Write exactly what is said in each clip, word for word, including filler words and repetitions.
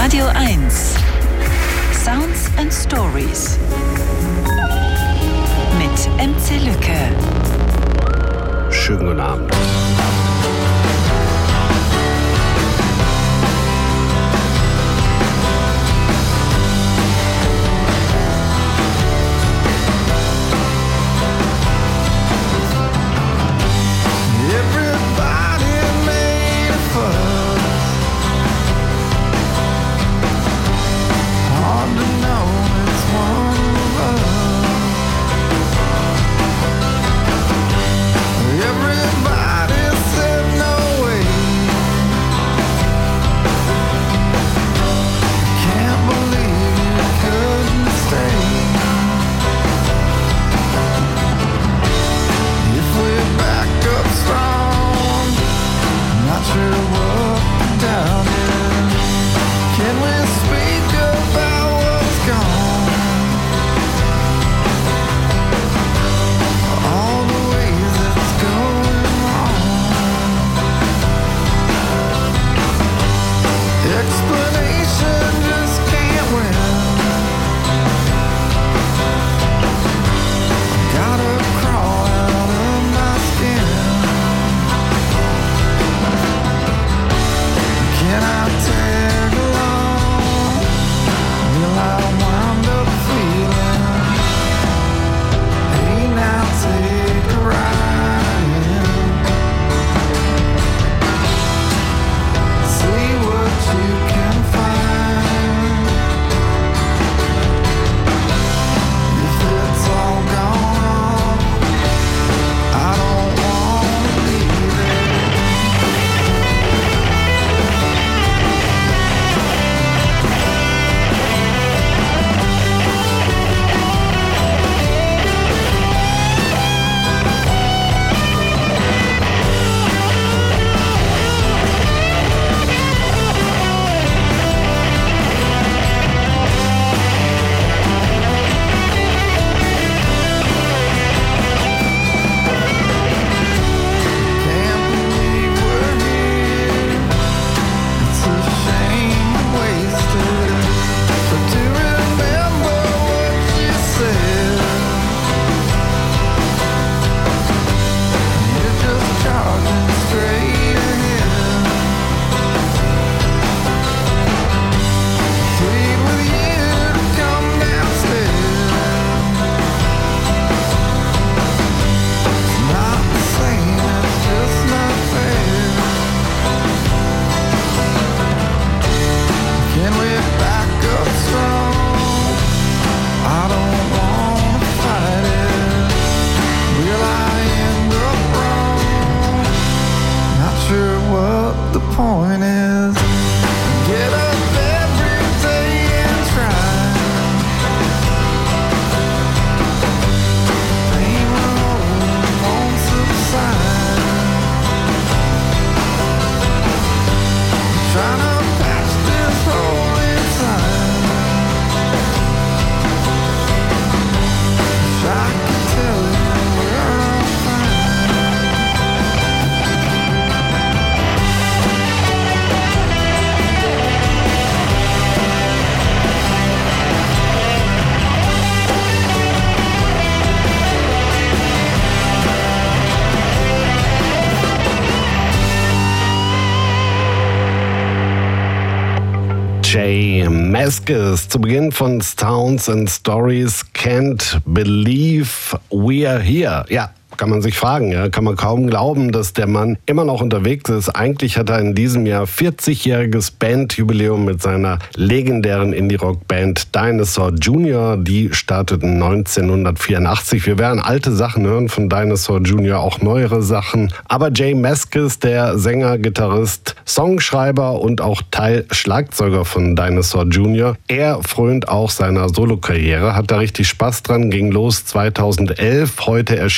Radio eins. Sounds and Stories. Mit M C Lücke. Schönen guten Abend. J Mascis zu Beginn von Sounds and Stories. Can't believe we're here. Ja, kann man sich fragen, ja, kann man kaum glauben, dass der Mann immer noch unterwegs ist. Eigentlich hat er in diesem Jahr vierzigjähriges Bandjubiläum mit seiner legendären Indie-Rock-Band Dinosaur Junior. Die starteten neunzehnhundertvierundachtzig. Wir werden alte Sachen hören von Dinosaur Junior, auch neuere Sachen. Aber J Mascis, der Sänger, Gitarrist, Songschreiber und auch Teil-Schlagzeuger von Dinosaur Junior, er frönt auch seiner Solokarriere, hat da richtig Spaß dran, ging los zweitausendelf, heute erschienen sein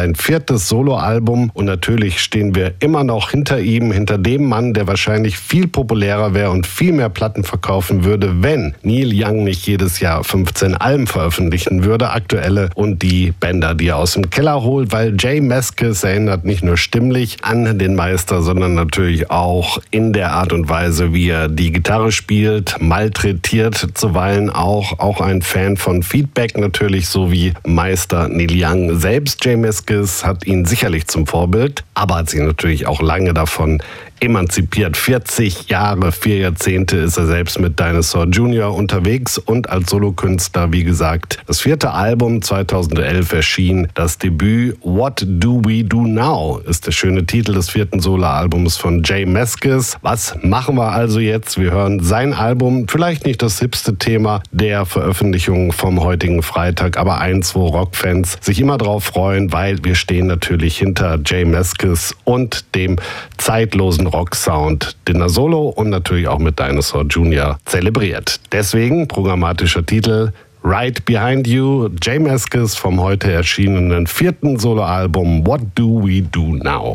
sein viertes Soloalbum und natürlich stehen wir immer noch hinter ihm, hinter dem Mann, der wahrscheinlich viel populärer wäre und viel mehr Platten verkaufen würde, wenn Neil Young nicht jedes Jahr fünfzehn Alben veröffentlichen würde, aktuelle, und die Bänder, die er aus dem Keller holt, weil J Mascis erinnert nicht nur stimmlich an den Meister, sondern natürlich auch in der Art und Weise, wie er die Gitarre spielt, malträtiert zuweilen auch, auch ein Fan von Feedback natürlich, so wie Meister Neil Young selbst. J Mascis hat ihn sicherlich zum Vorbild, aber hat sich natürlich auch lange davon emanzipiert. vierzig Jahre, vier Jahrzehnte ist er selbst mit Dinosaur Junior unterwegs und als Solokünstler, wie gesagt. Das vierte Album zweitausendelf erschien. Das Debüt What Do We Do Now ist der schöne Titel des vierten Soloalbums von J Mascis. Was machen wir also jetzt? Wir hören sein Album, vielleicht nicht das hipste Thema der Veröffentlichung vom heutigen Freitag, aber eins, wo Rockfans sich immer drauf freuen, weil wir stehen natürlich hinter J Mascis und dem zeitlosen Rock-Sound, den er solo und natürlich auch mit Dinosaur Junior zelebriert. Deswegen programmatischer Titel Right Behind You, J Mascis vom heute erschienenen vierten Soloalbum What Do We Do Now?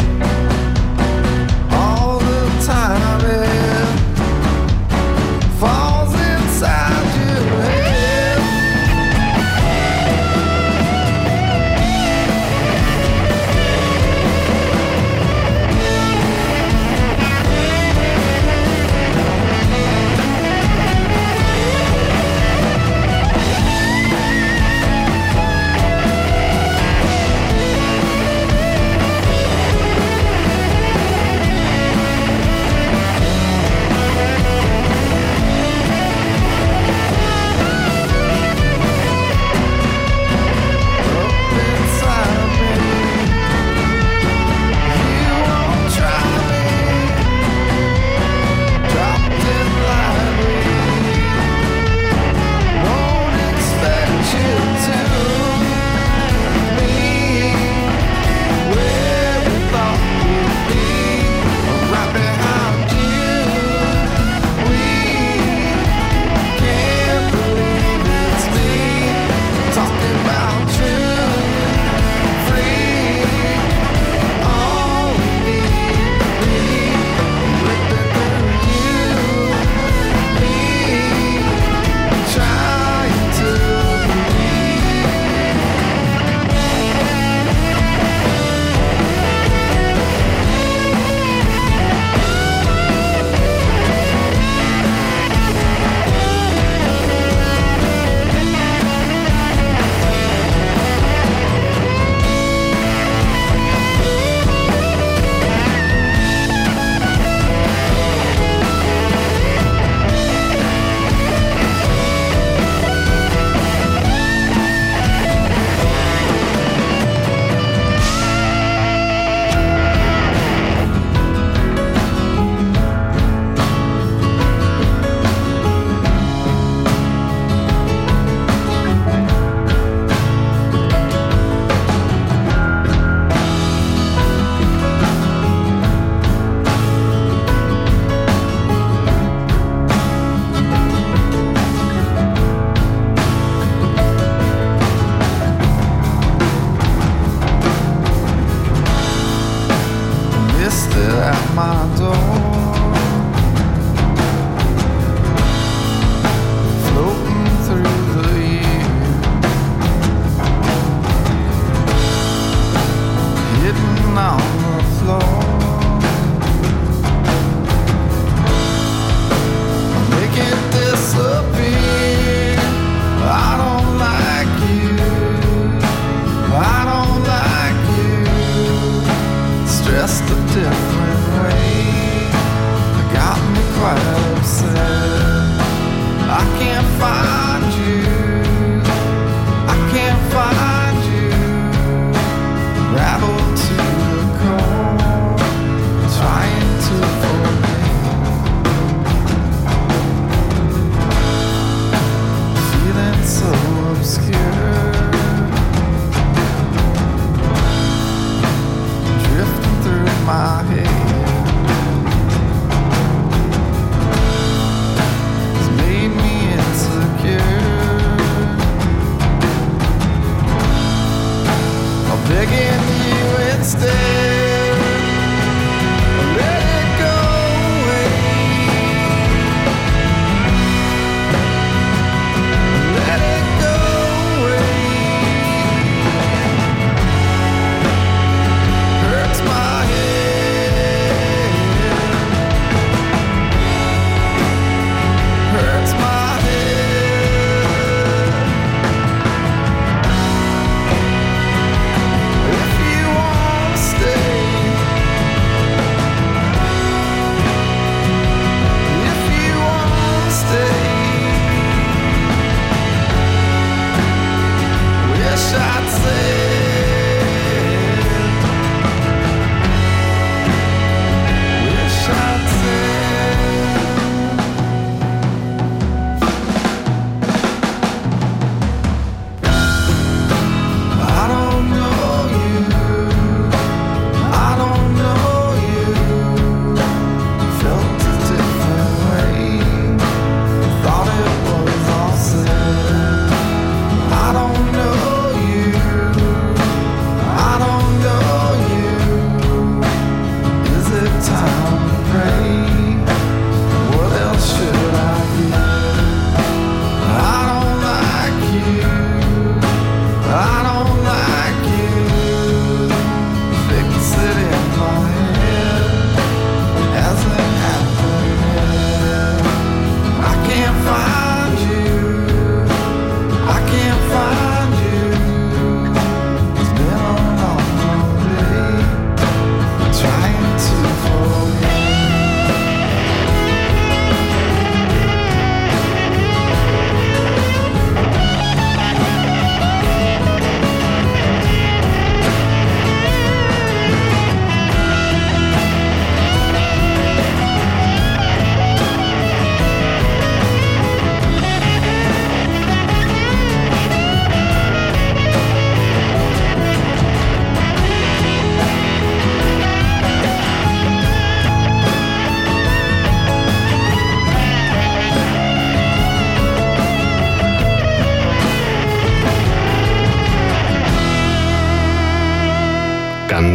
Fall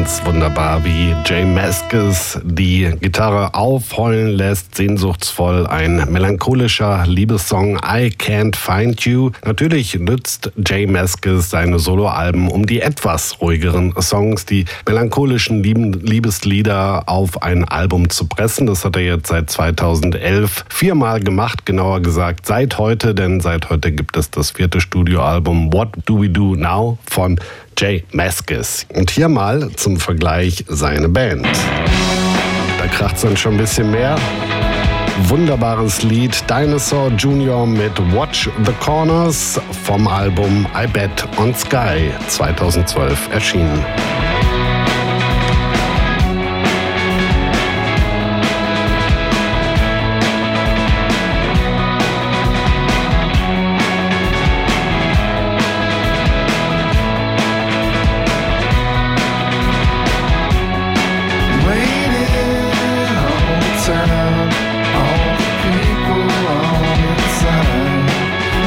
ganz wunderbar, wie J Mascis die Gitarre aufheulen lässt, sehnsuchtsvoll, ein melancholischer Liebessong, I Can't Find You. Natürlich nützt J Mascis seine Soloalben, um die etwas ruhigeren Songs, die melancholischen Liebeslieder auf ein Album zu pressen. Das hat er jetzt seit zweitausendelf viermal gemacht, genauer gesagt seit heute, denn seit heute gibt es das vierte Studioalbum What Do We Do Now von J Mascis. Und hier mal zum Vergleich seine Band. Da kracht's dann schon ein bisschen mehr. Wunderbares Lied, Dinosaur Junior mit Watch the Corners vom Album I Bet on Sky zweitausendzwölf erschienen.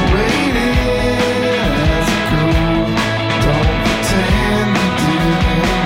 Waiting as it goes, don't pretend to do it.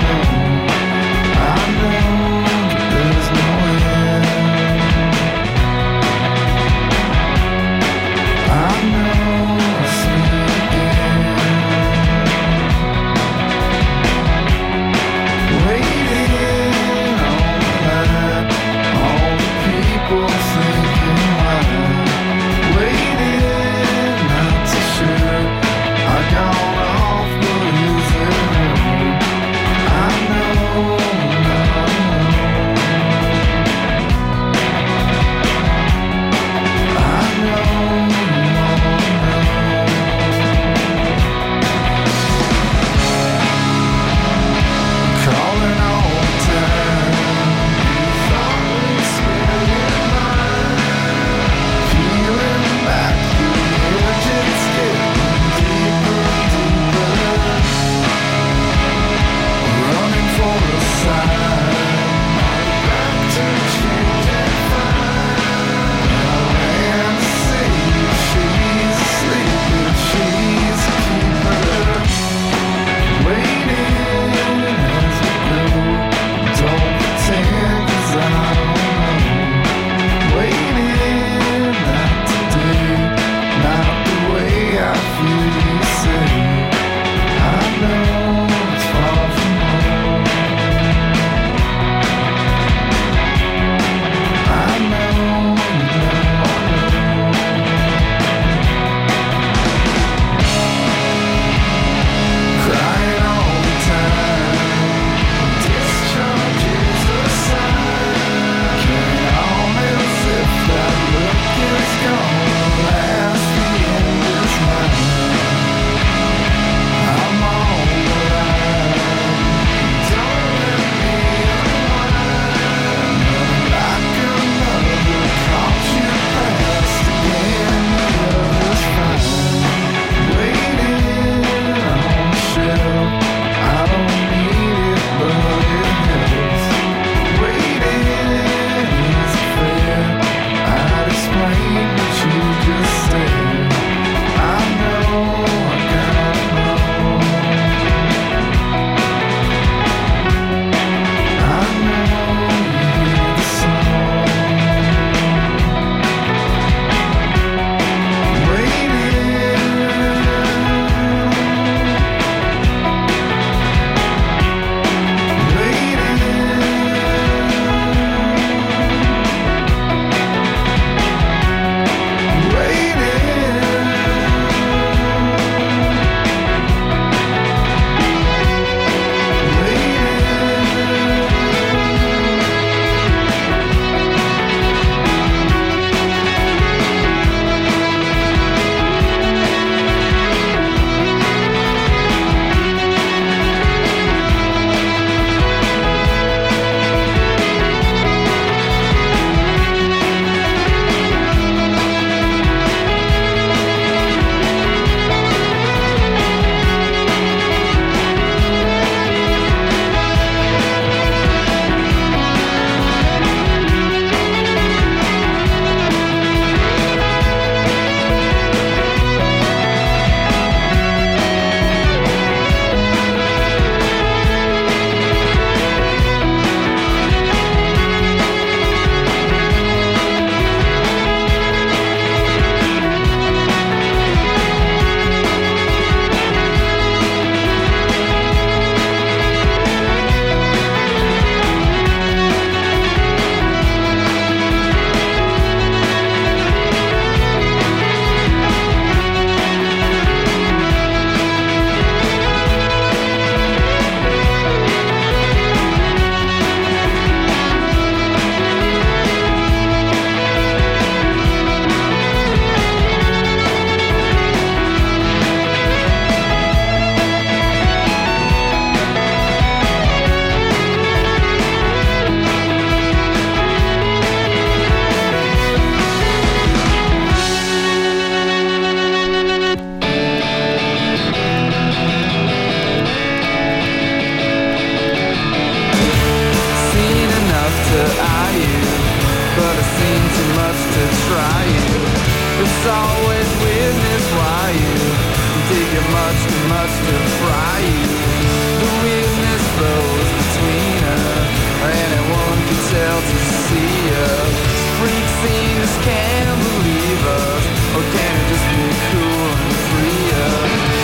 you. It's always weirdness why you take it much too much to fry you. The weirdness flows between us, anyone can tell to see us. Freak scene just can't believe us, or can it just be cool and free us?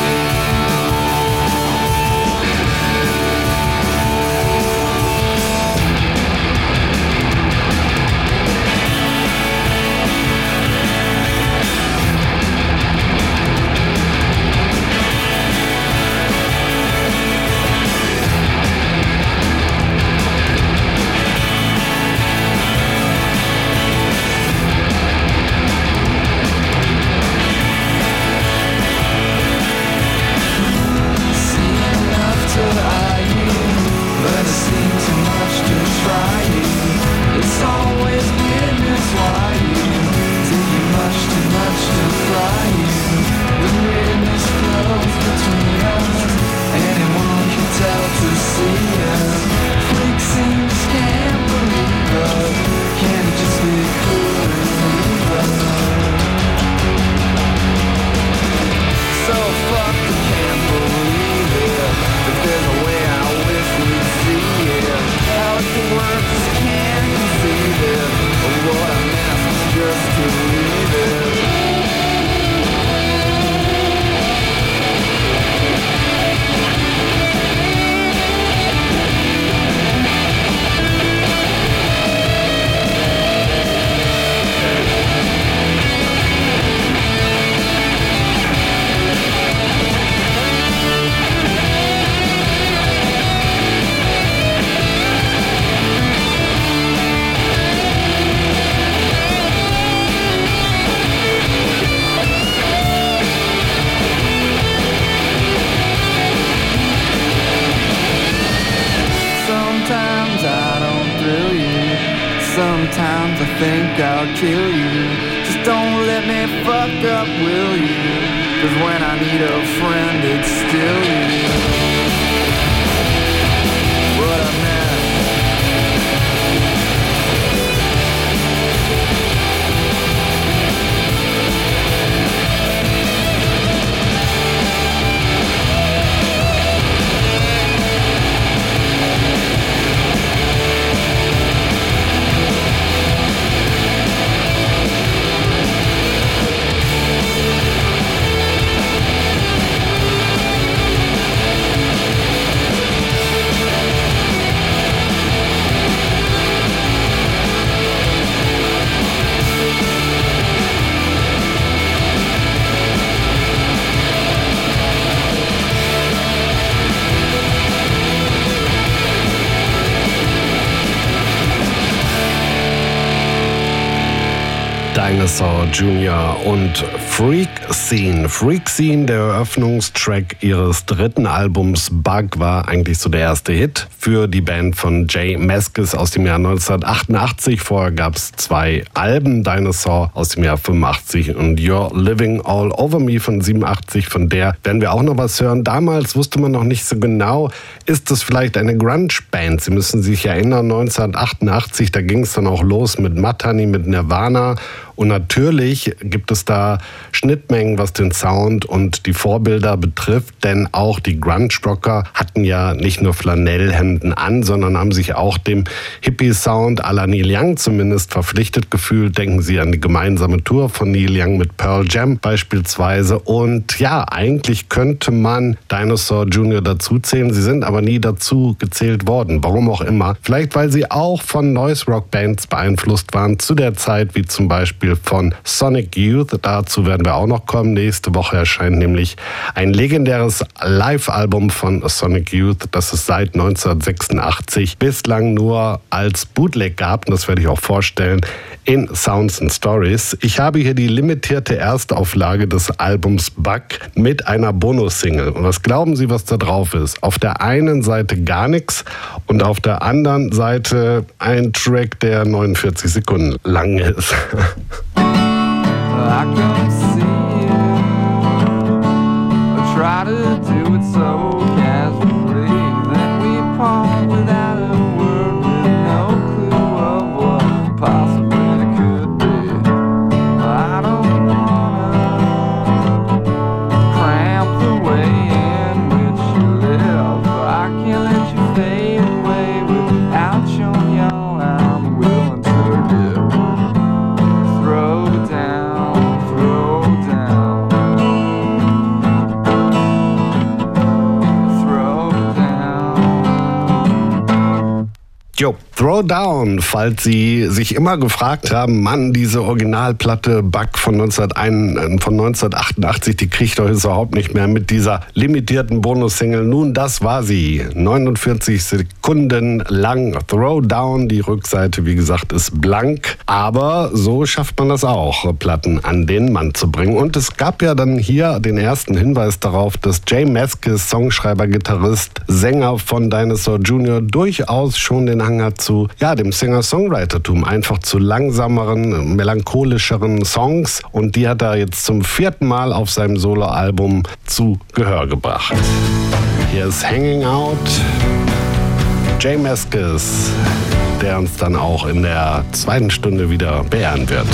Sometimes I think I'll kill you. Just don't let me fuck up, will you? 'Cause when I need a friend, it's still you. What a mess. Dinosaur Junior und Freak Scene. Freak Scene, der Eröffnungstrack ihres dritten Albums Bug, war eigentlich so der erste Hit für die Band von J Mascis aus dem Jahr neunzehnhundertachtundachtzig. Vorher gab es zwei Alben, Dinosaur aus dem Jahr fünfundachtzig und You're Living All Over Me von siebenundachtzig. Von der werden wir auch noch was hören. Damals wusste man noch nicht so genau, ist es vielleicht eine Grunge-Band? Sie müssen sich erinnern, neunzehnhundertachtundachtzig, da ging es dann auch los mit Mudhoney, mit Nirvana. Und natürlich gibt es da Schnittmengen, was den Sound und die Vorbilder betrifft, denn auch die Grunge-Rocker hatten ja nicht nur Flanellhemden an, sondern haben sich auch dem Hippie-Sound à la Neil Young zumindest verpflichtet gefühlt. Denken Sie an die gemeinsame Tour von Neil Young mit Pearl Jam beispielsweise. Und ja, eigentlich könnte man Dinosaur Junior dazuzählen. Sie sind aber nie dazu gezählt worden. Warum auch immer. Vielleicht, weil sie auch von Noise-Rock-Bands beeinflusst waren zu der Zeit, wie zum Beispiel von Sonic Youth. Dazu werden wir auch noch kommen. Nächste Woche erscheint nämlich ein legendäres Live-Album von Sonic Youth, das es seit neunzehnhundertsechsundachtzig bislang nur als Bootleg gab. Und das werde ich auch vorstellen in Sounds and Stories. Ich habe hier die limitierte Erstauflage des Albums Bug mit einer Bonus-Single. Und was glauben Sie, was da drauf ist? Auf der einen Seite gar nichts und auf der anderen Seite ein Track, der neunundvierzig Sekunden lang ist. I can see you. I try to do it so casually. Then we part without a word, with no clue of what possibly could be. Throwdown, falls Sie sich immer gefragt haben, Mann, diese Originalplatte Bug von, neunzehnhundertein, von neunzehnhundertachtundachtzig, die kriegt euch überhaupt nicht mehr mit dieser limitierten Bonus-Single. Nun, das war sie. neunundvierzig Sekunden lang Throwdown. Die Rückseite, wie gesagt, ist blank. Aber so schafft man das auch, Platten an den Mann zu bringen. Und es gab ja dann hier den ersten Hinweis darauf, dass J Mascis, Songschreiber, Gitarrist, Sänger von Dinosaur Junior, durchaus schon den Hang hat zu ja, dem Singer-Songwritertum, einfach zu langsameren, melancholischeren Songs. Und die hat er jetzt zum vierten Mal auf seinem Soloalbum zu Gehör gebracht. Hier ist Hanging Out, J Mascis, der uns dann auch in der zweiten Stunde wieder beehren wird.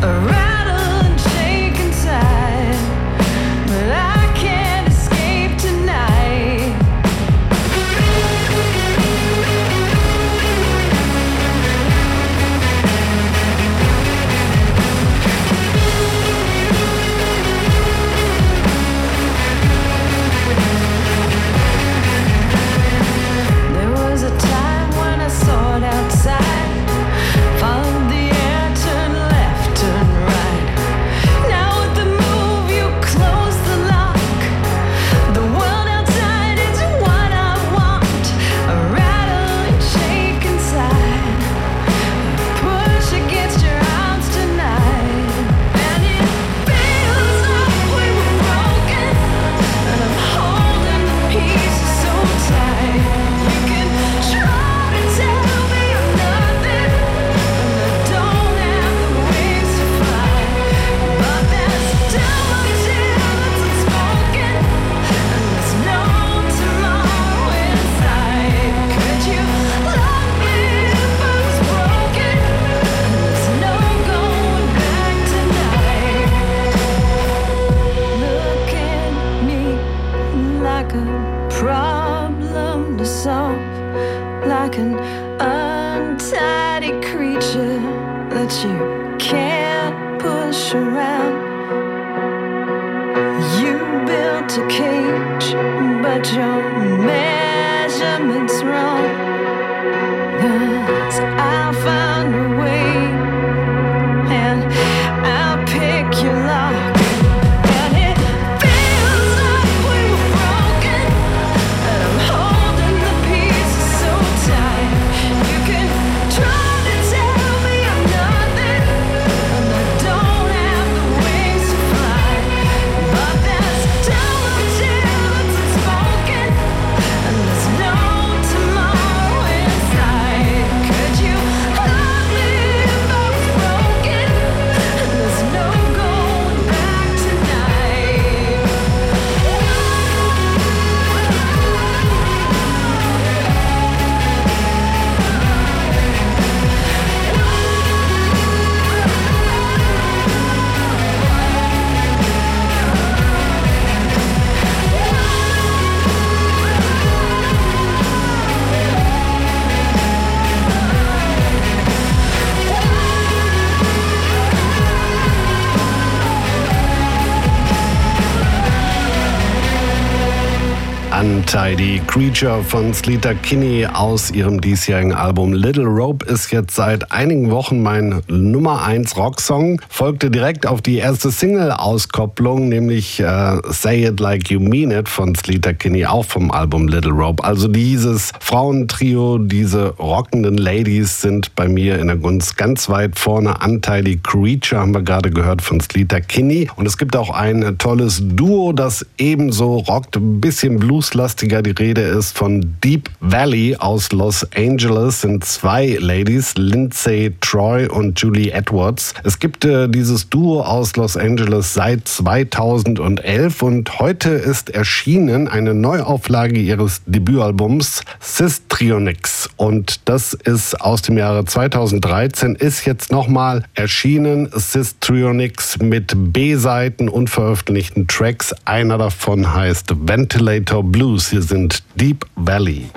Untidy Creature von Sleater-Kinney aus ihrem diesjährigen Album Little Rope ist jetzt seit einigen Wochen mein Nummer eins Rocksong. Folgte direkt auf die erste Single-Auskopplung, nämlich äh, Say It Like You Mean It von Sleater-Kinney, auch vom Album Little Rope. Also dieses Frauentrio, diese rockenden Ladies sind bei mir in der Gunst ganz weit vorne. Untidy Creature haben wir gerade gehört von Sleater-Kinney. Und es gibt auch ein tolles Duo, das ebenso rockt, ein bisschen blueslastiger. Die Rede ist von Deep Valley aus Los Angeles. Sind zwei Ladies, Lindsay Troy und Julie Edwards. Es gibt äh, dieses Duo aus Los Angeles seit zweitausendelf und heute ist erschienen eine Neuauflage ihres Debütalbums Sistrionix. Und das ist aus dem Jahre zweitausenddreizehn, ist jetzt nochmal erschienen. Sistrionix mit B-Seiten, unveröffentlichten Tracks. Einer davon heißt Ventilator Blues. Hier sind Deep Valley.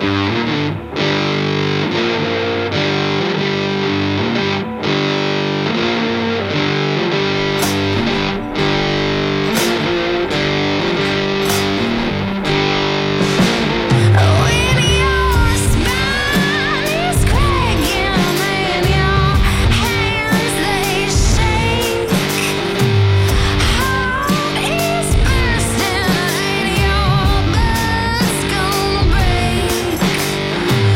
Break.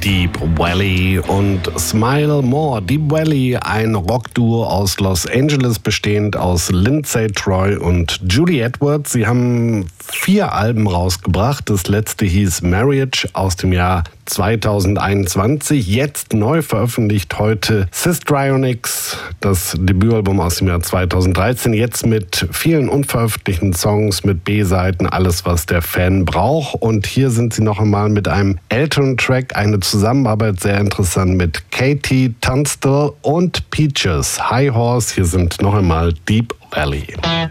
Deep Valley und Smile More. Deep Valley, ein Rockduo aus Los Angeles, bestehend aus Lindsay Troy und Julie Edwards. Sie haben vier Alben rausgebracht. Das letzte hieß Marriage aus dem Jahr zweitausendeinundzwanzig. Jetzt neu veröffentlicht heute Sistronics, das Debütalbum aus dem Jahr zweitausenddreizehn. Jetzt mit vielen unveröffentlichten Songs, mit B-Seiten, alles, was der Fan braucht. Und hier sind sie noch einmal mit einem älteren Track, eine Zusammenarbeit, sehr interessant, mit Katie Tunstall und Peaches. High Horse, hier sind noch einmal Deep Valley.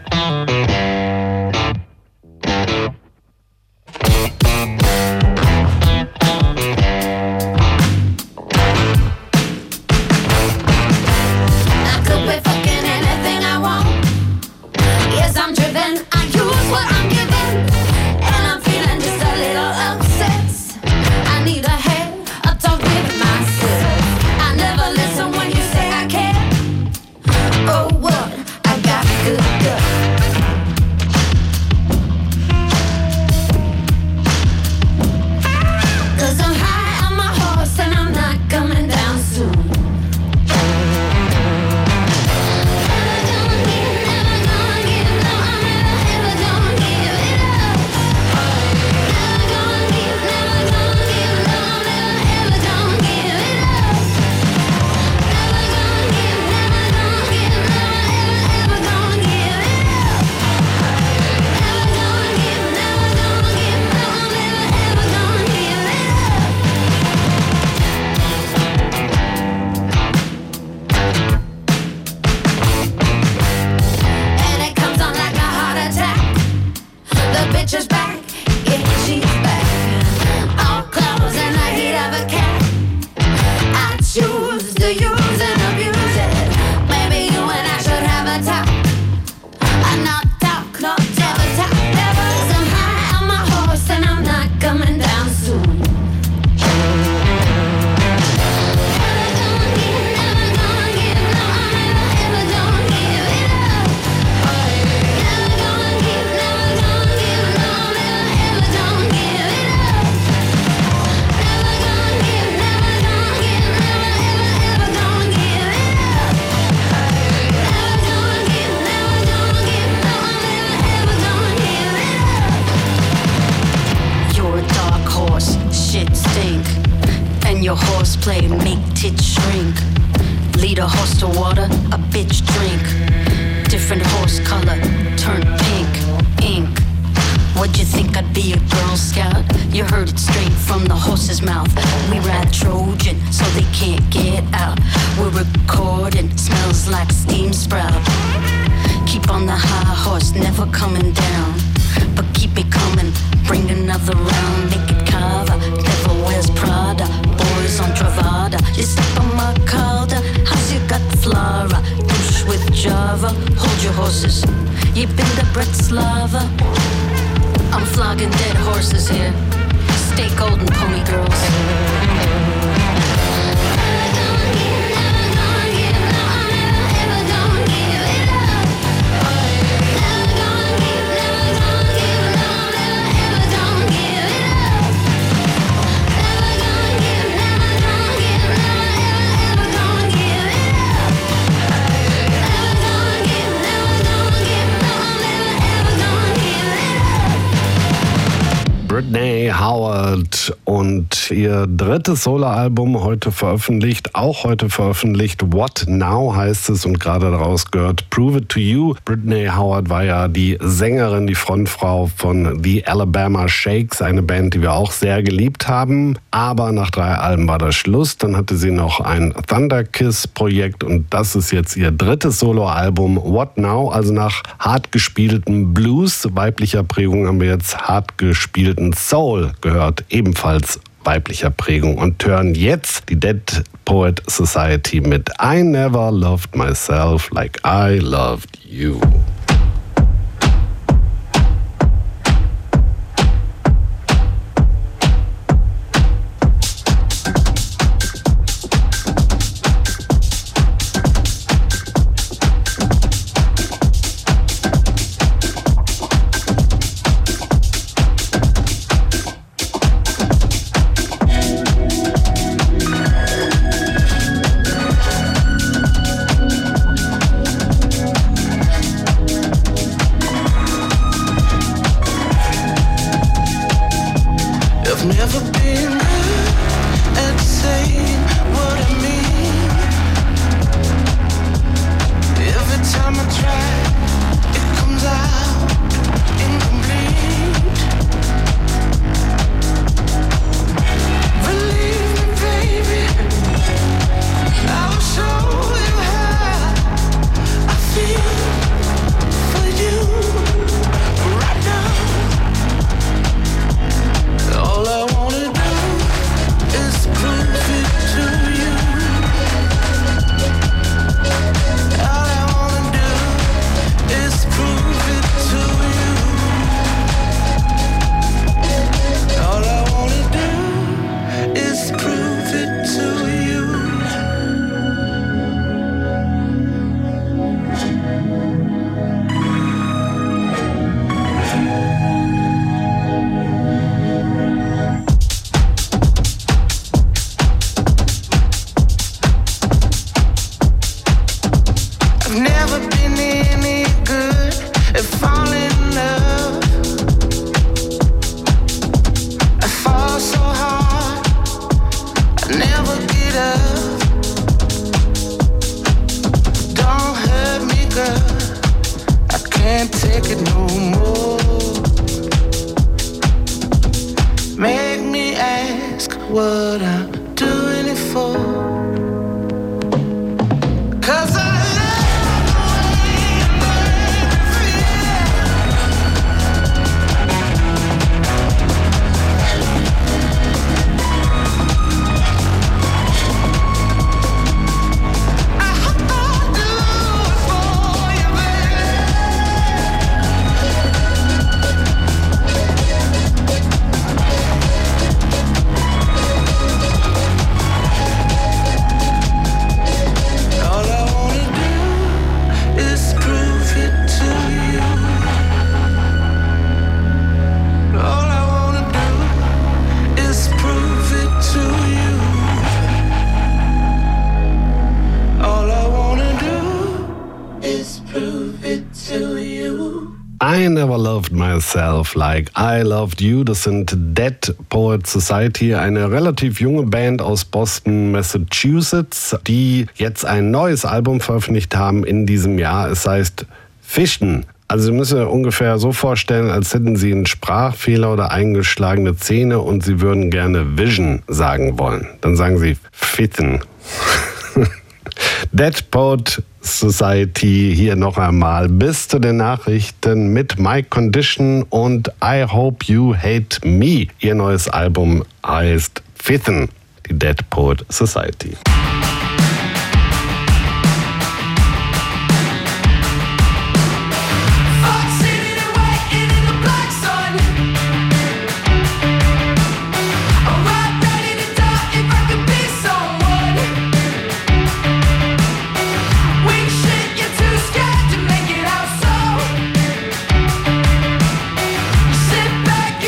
Brittany Howard und ihr drittes Soloalbum heute veröffentlicht, auch heute veröffentlicht. What Now heißt es und gerade daraus gehört Prove It To You. Brittany Howard war ja die Sängerin, die Frontfrau von The Alabama Shakes, eine Band, die wir auch sehr geliebt haben. Aber nach drei Alben war das Schluss. Dann hatte sie noch ein Thunder Kiss Projekt und das ist jetzt ihr drittes Soloalbum What Now. Also nach hart gespieltem Blues, weiblicher Prägung, haben wir jetzt hart gespielten Soul gehört, ebenfalls weiblicher Prägung, und hören jetzt die Dead Poet Society mit I Never Loved Myself Like I Loved You. it up. Don't hurt me, girl. I can't take it no more. Make me ask what I'm doing it for. 'Cause I I never loved myself like I loved you. Das sind Dead Poet Society, eine relativ junge Band aus Boston, Massachusetts, die jetzt ein neues Album veröffentlicht haben in diesem Jahr. Es heißt Fischen. Also Sie müssen sich ungefähr so vorstellen, als hätten Sie einen Sprachfehler oder eingeschlagene Zähne und Sie würden gerne Vision sagen wollen. Dann sagen Sie Fitten. Dead Poet Society hier noch einmal bis zu den Nachrichten mit My Condition und I Hope You Hate Me. Ihr neues Album heißt Fitten, die Dead Poet Society.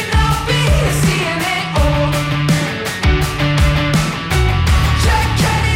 Check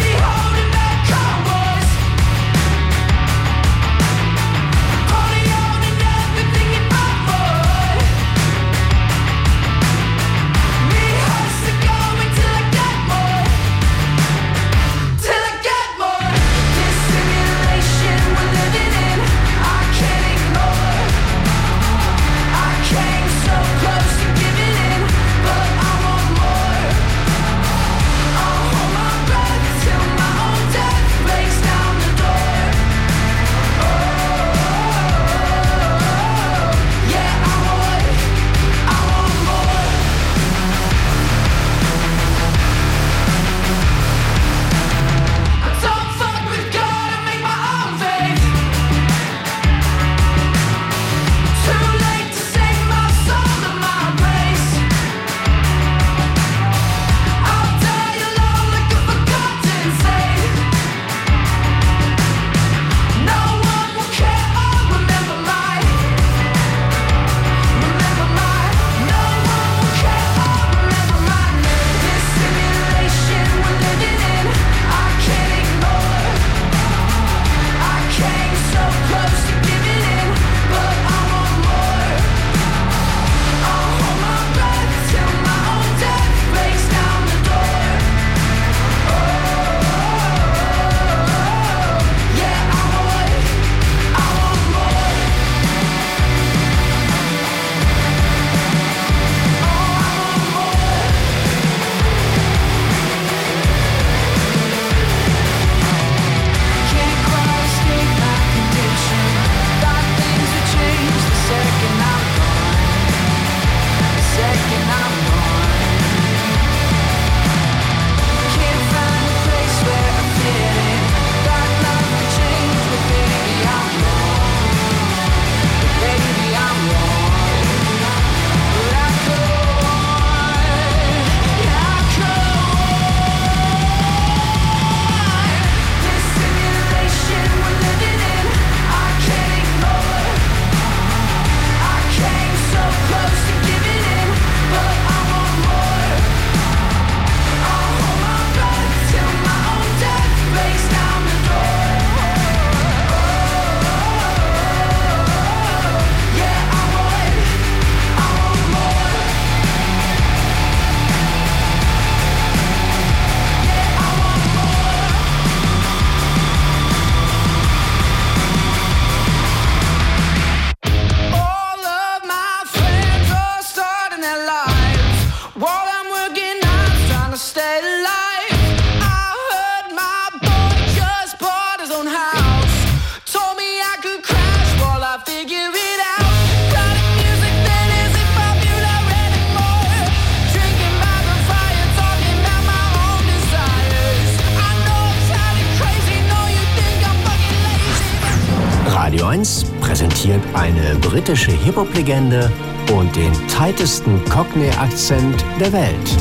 eins präsentiert eine britische Hip-Hop-Legende und den tightesten Cockney-Akzent der Welt.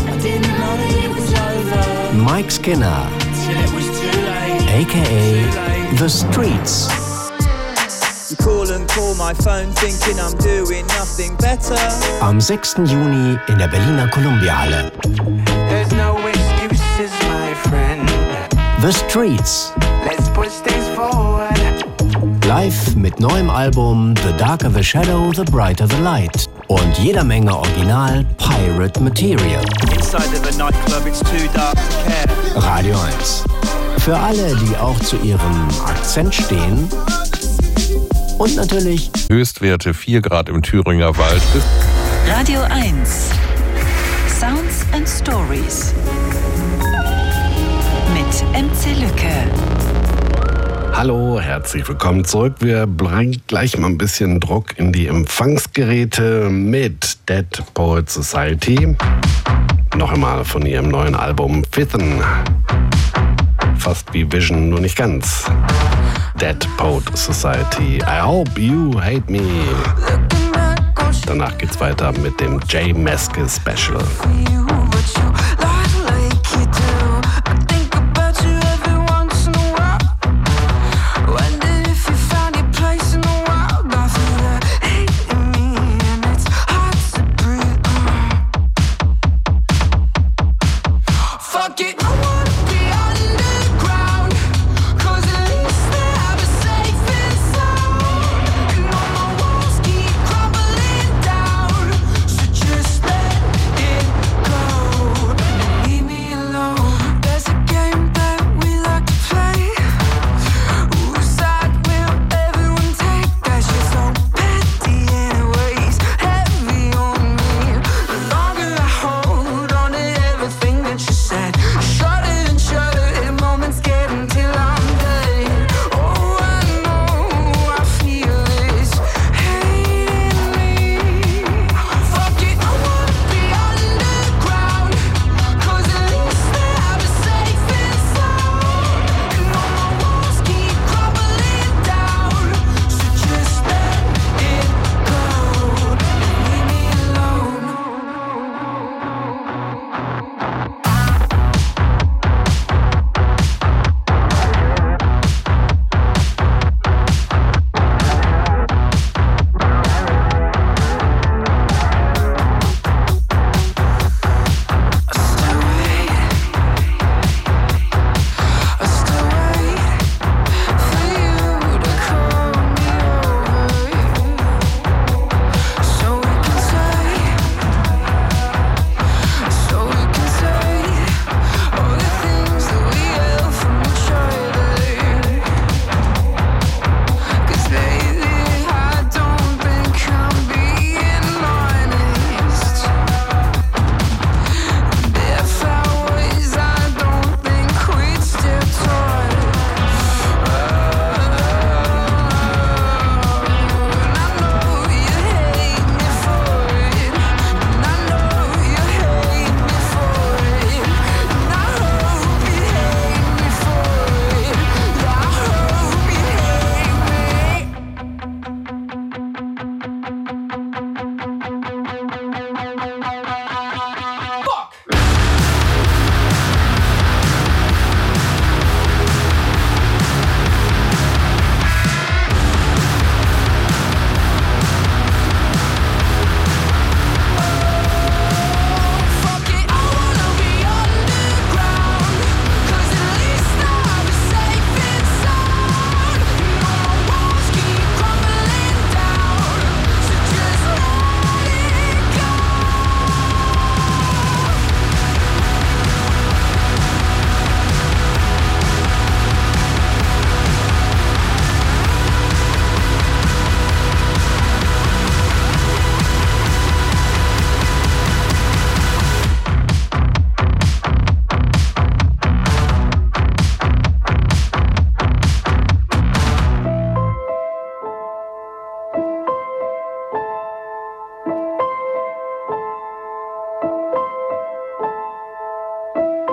Mike Skinner, aka The Streets. Call and call my phone thinking I'm doing nothing better. Am sechsten Juni in der Berliner Columbia-Halle. There's no excuses, my friend. The Streets. Let's push things forward. Live mit neuem Album The Darker the Shadow, The Brighter the Light. Und jeder Menge Original Pirate Material. Inside of a nightclub, it's too dark to care. Radio eins. Für alle, die auch zu ihrem Akzent stehen. Und natürlich Höchstwerte vier Grad im Thüringer Wald. Radio eins. Sounds and Stories. Mit M C Lücke. Hallo, herzlich willkommen zurück. Wir bringen gleich mal ein bisschen Druck in die Empfangsgeräte mit Dead Poet Society. Noch einmal von ihrem neuen Album Fithen. Fast wie Vision, nur nicht ganz. Dead Poet Society. I hope you hate me. Danach geht's weiter mit dem J Maskey Special.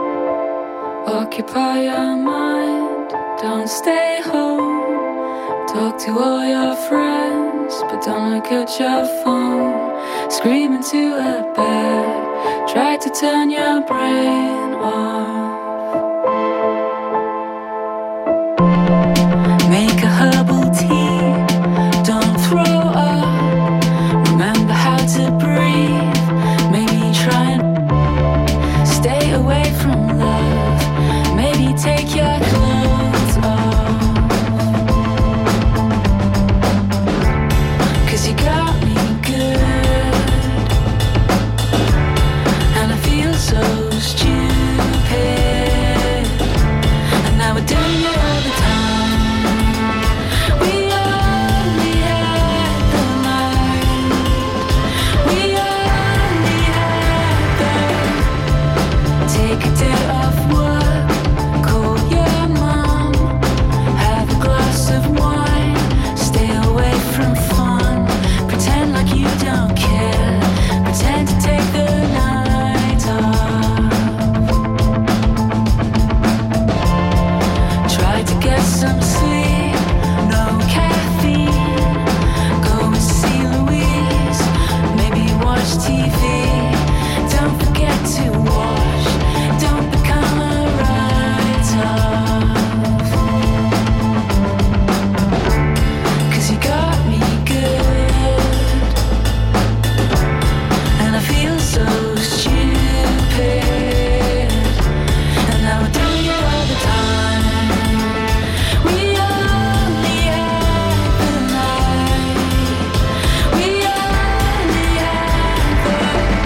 Occupy your mind, don't stay home. Talk to all your friends, but don't look at your phone. Scream into a bed, try to turn your brain off. Make a herbal tea, don't throw up. Remember how to breathe, maybe try and stay away from love. Maybe take your clothes off. Cause you got me good, and I feel so stupid. And now we're doing it all the time. We only had the night. We only had the. Take a day off work, call your mom, have a glass of wine, stay away from fun, pretend like you don't care, pretend to take the night off. Try to get some sleep, no caffeine, go and see Louise, maybe watch T V. Don't forget to wash, don't become a write-off. Cause you got me good, and I feel so stupid. And now we're doing it all the time. We only had the night. We only had the.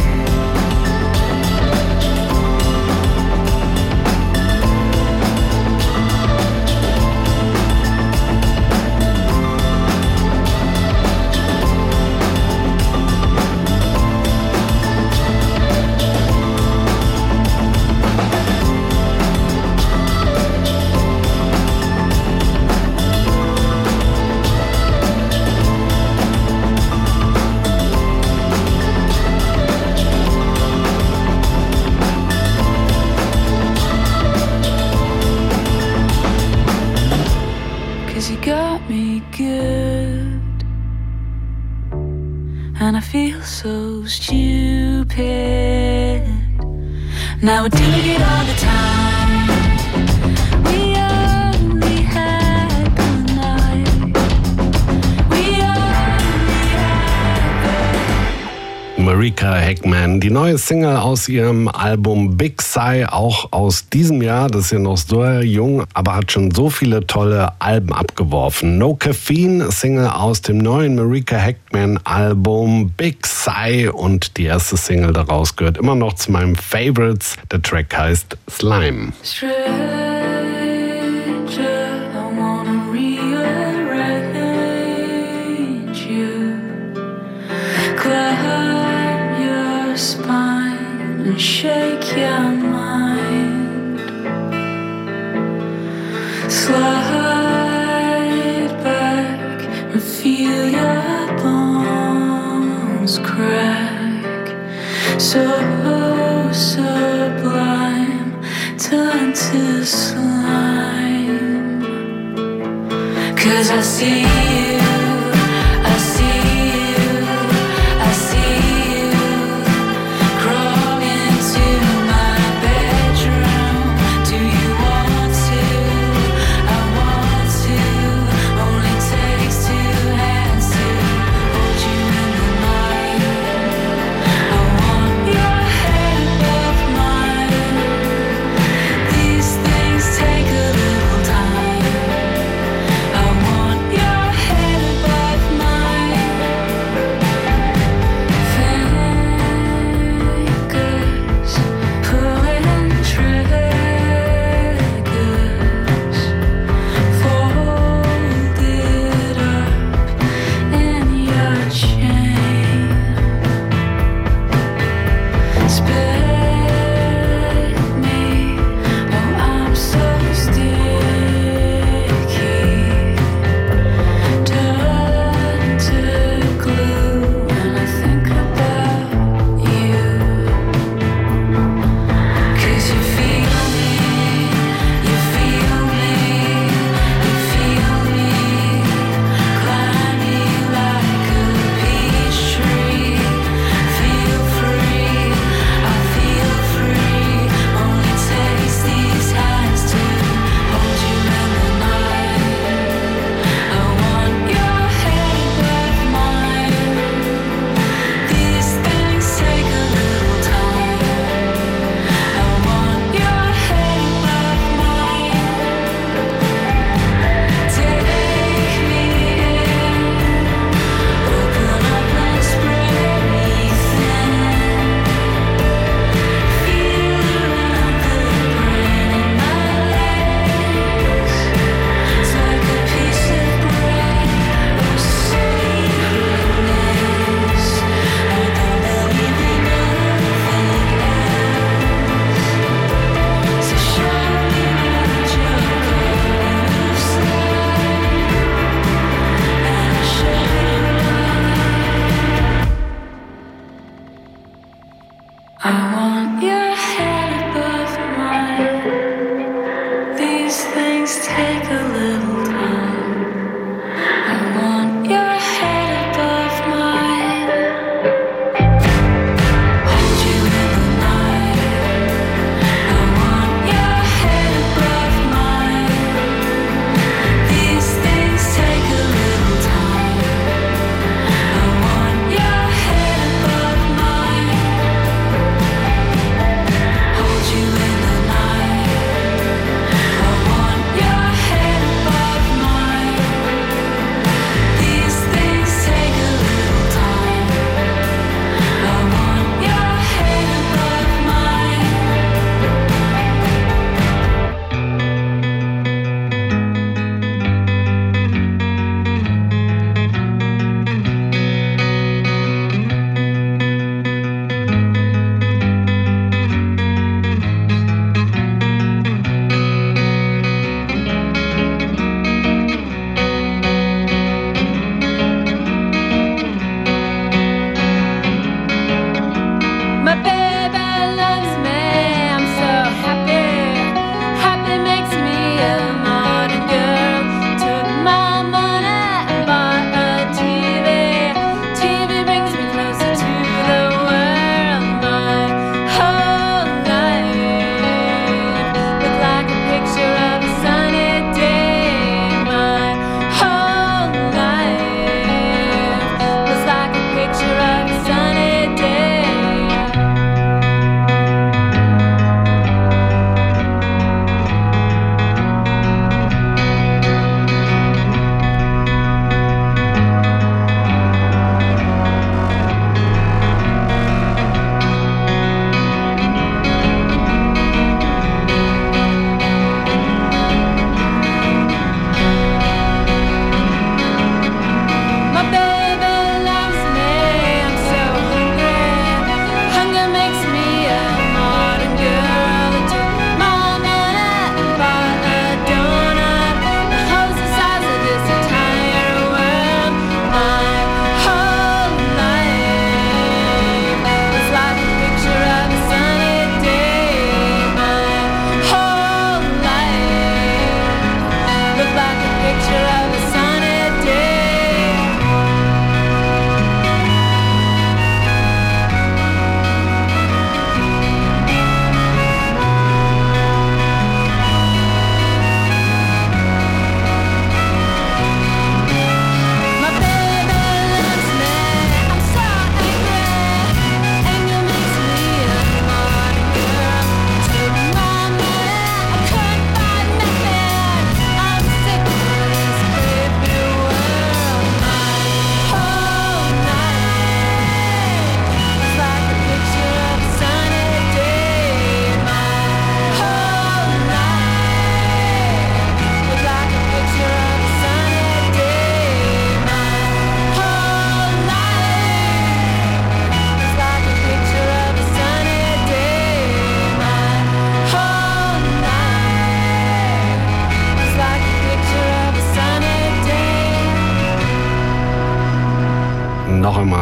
Cause you got me good, and I feel so stupid. Now we're doing it all the time. We only had the night. We only had the. Marika Heckman, die neue Single aus ihrem Album Big Sigh, auch aus diesem Jahr. Das ist ja noch so jung, aber hat schon so viele tolle Alben abgeworfen. No Caffeine, Single aus dem neuen Marika Heckman Album Big Sigh, und die erste Single daraus gehört immer noch zu meinen Favorites. Der Track heißt Slime. Stranger, I wanna rearrange you. Climb your spine and shake your mind. Slide back and feel your bones crack. So sublime, turn to slime. Cause I see you, I see you, I see you. Crawl into my bedroom. Do you want to? I want to. Only takes two hands to hold you in the night. I want your head above mine. These things take a little time. I want your head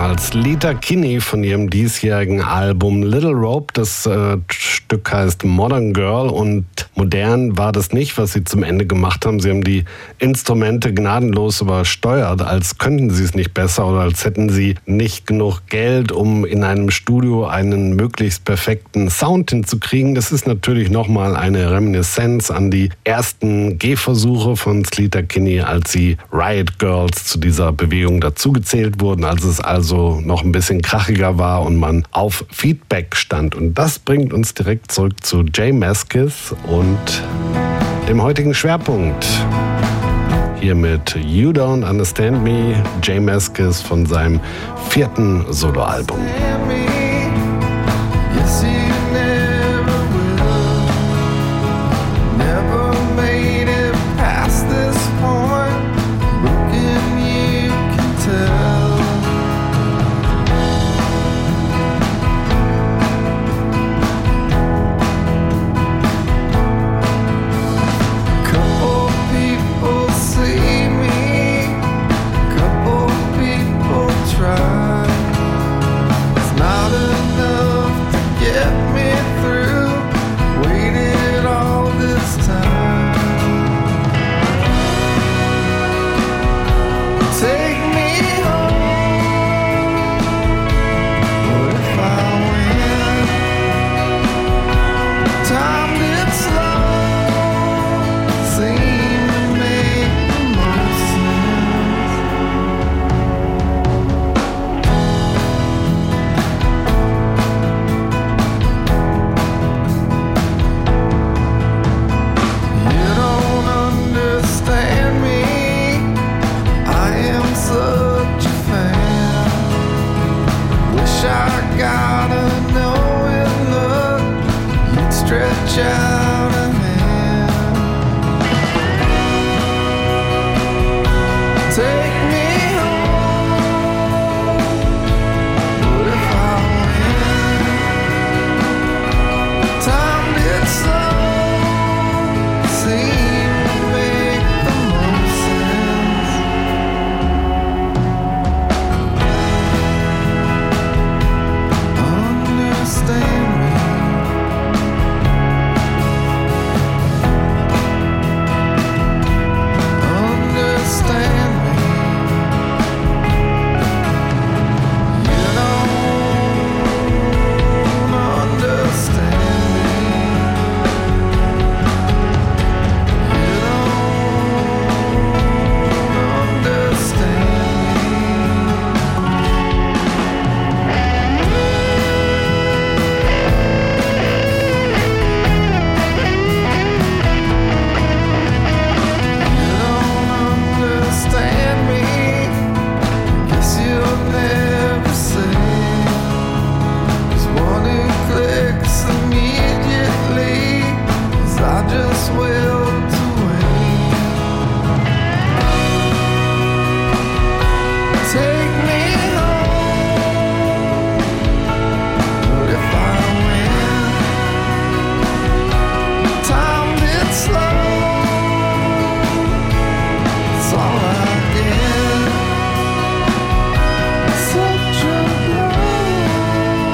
mal Sleater Kinney von ihrem diesjährigen Album Little Rope. Das äh, Stück heißt Modern Girl und modern war das nicht, was sie zum Ende gemacht haben. Sie haben die Instrumente gnadenlos übersteuert, als könnten sie es nicht besser oder als hätten sie nicht genug Geld, um in einem Studio einen möglichst perfekten Sound hinzukriegen. Das ist natürlich nochmal eine Reminiszenz an die ersten Gehversuche von Sleater Kinney, als sie Riot Girls zu dieser Bewegung dazugezählt wurden, als es also noch ein bisschen krachiger war und man auf Feedback stand. Und das bringt uns direkt zurück zu J Mascis und dem heutigen Schwerpunkt. Hier mit You Don't Understand Me, J Mascis von seinem vierten Soloalbum.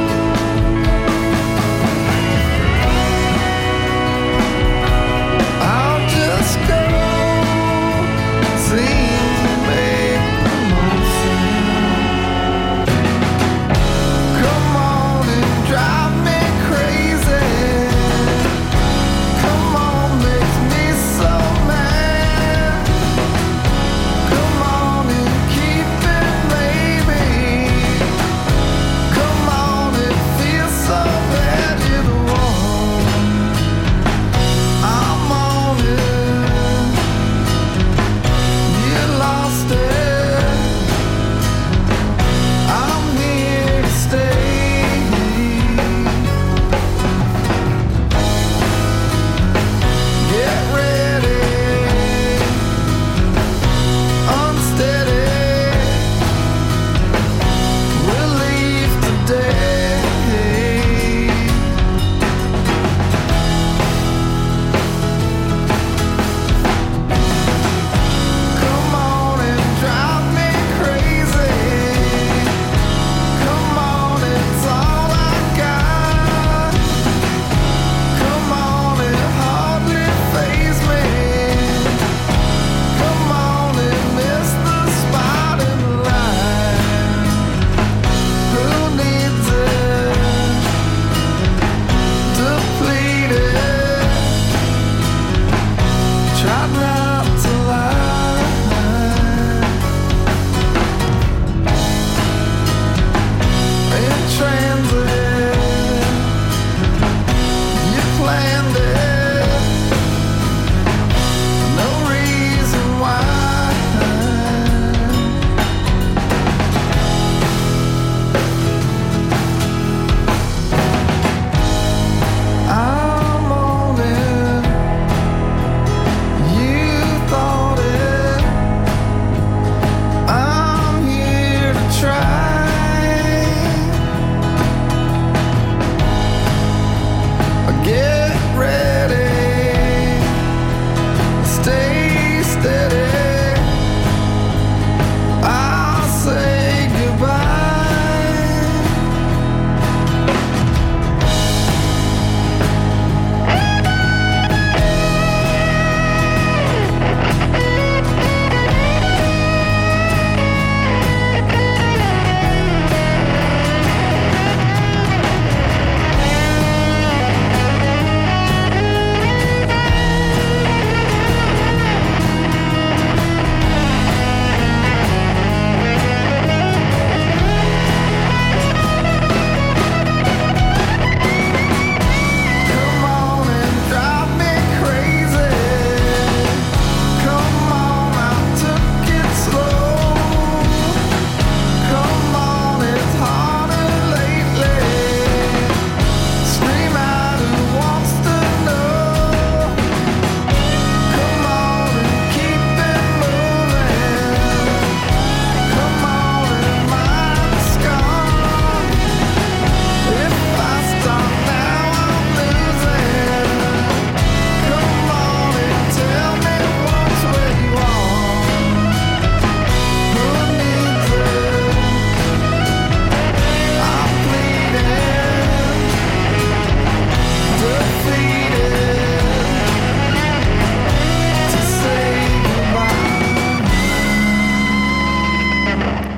I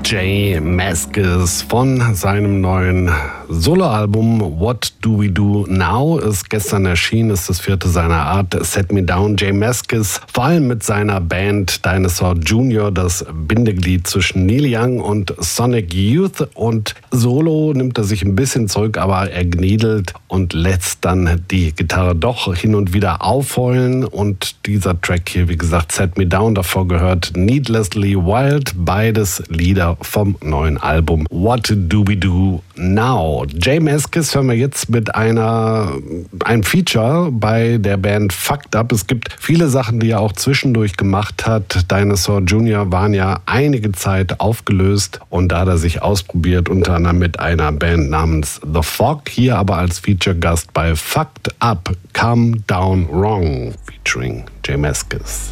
J Mascis von seinem neuen Soloalbum What Do We Do Now ist gestern erschienen, ist das vierte seiner Art. Set Me Down. J Mascis, vor allem mit seiner Band Dinosaur Junior, das Bindeglied zwischen Neil Young und Sonic Youth. Und solo nimmt er sich ein bisschen zurück, aber er gnädelt und lässt dann die Gitarre doch hin und wieder aufheulen. Und dieser Track hier, wie gesagt, Set Me Down, davor gehört Needlessly Wild, beides Lieder vom neuen Album What Do We Do Now. J Mascis hören wir jetzt mit einer, einem Feature bei der Band Fucked Up. Es gibt viele Sachen, die er auch zwischendurch gemacht hat. Dinosaur Junior waren ja einige Zeit aufgelöst und da hat er sich ausprobiert, unter anderem mit einer Band namens The Fog. Hier aber als Feature-Gast bei Fucked Up, Come Down Wrong, featuring J Mascis.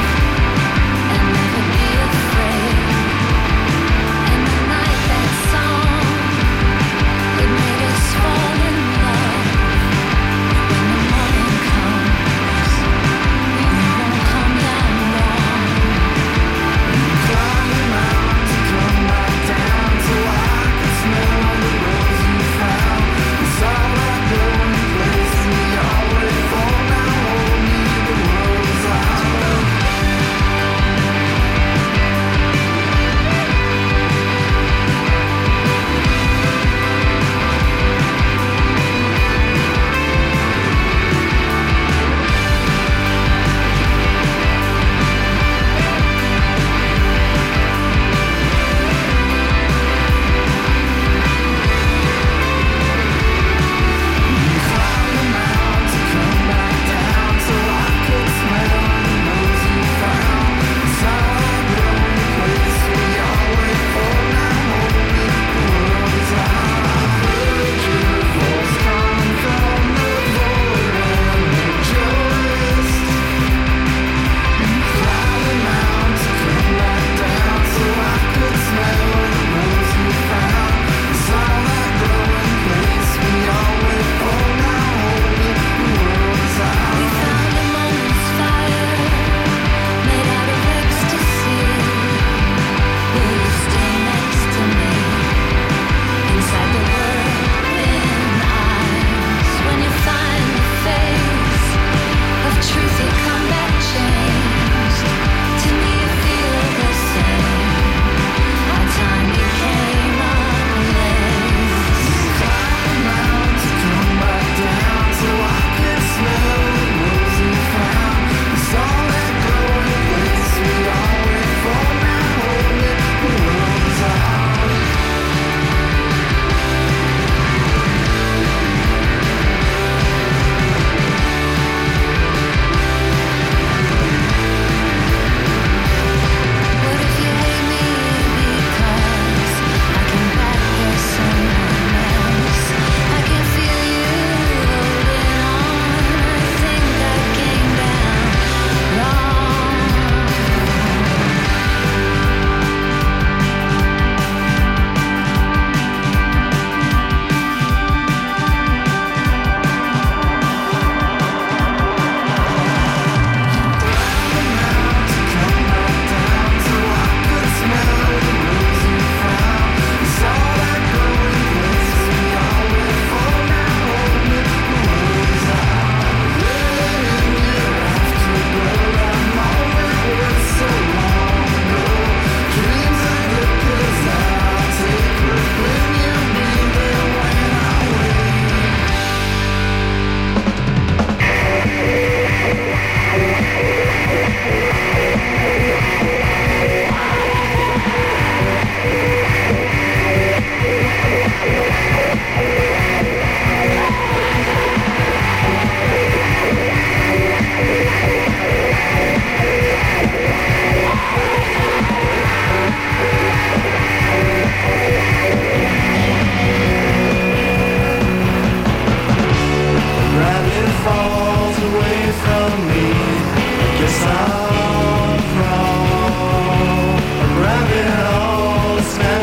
Song